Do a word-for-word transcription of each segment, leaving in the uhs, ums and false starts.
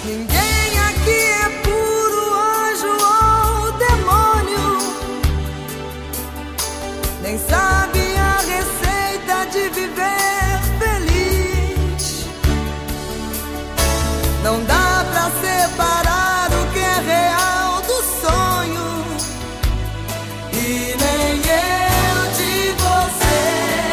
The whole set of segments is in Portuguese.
Ninguém aqui é puro anjo ou demônio, nem sabe a receita de viver feliz. Não dá pra separar o que é real do sonho, e nem eu de você,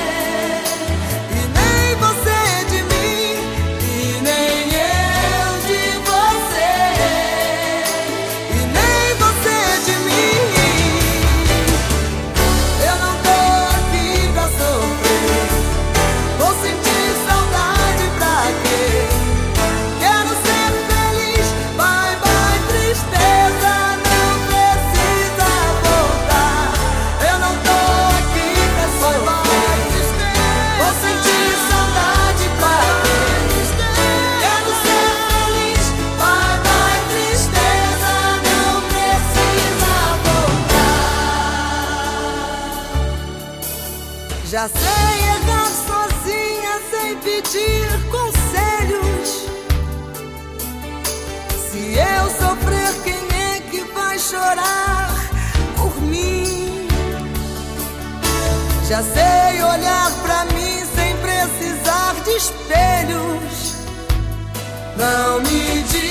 e nem você de mim, e nem eu de você, e nem você de mim. Eu não tô aqui pra sofrer, vou sentir saudade pra quê? Quero ser feliz, bye bye tristeza, não precisa voltar. Eu não tô aqui pra sofrer, vou sentir saudade pra quê? Quero ser feliz, bye bye tristeza, não precisa voltar. Já sei errar sozinha sem pedir conselhos. Se eu sofrer, quem é que vai chorar por mim? Já sei olhar pra mim sem precisar de espelhos. Não me diga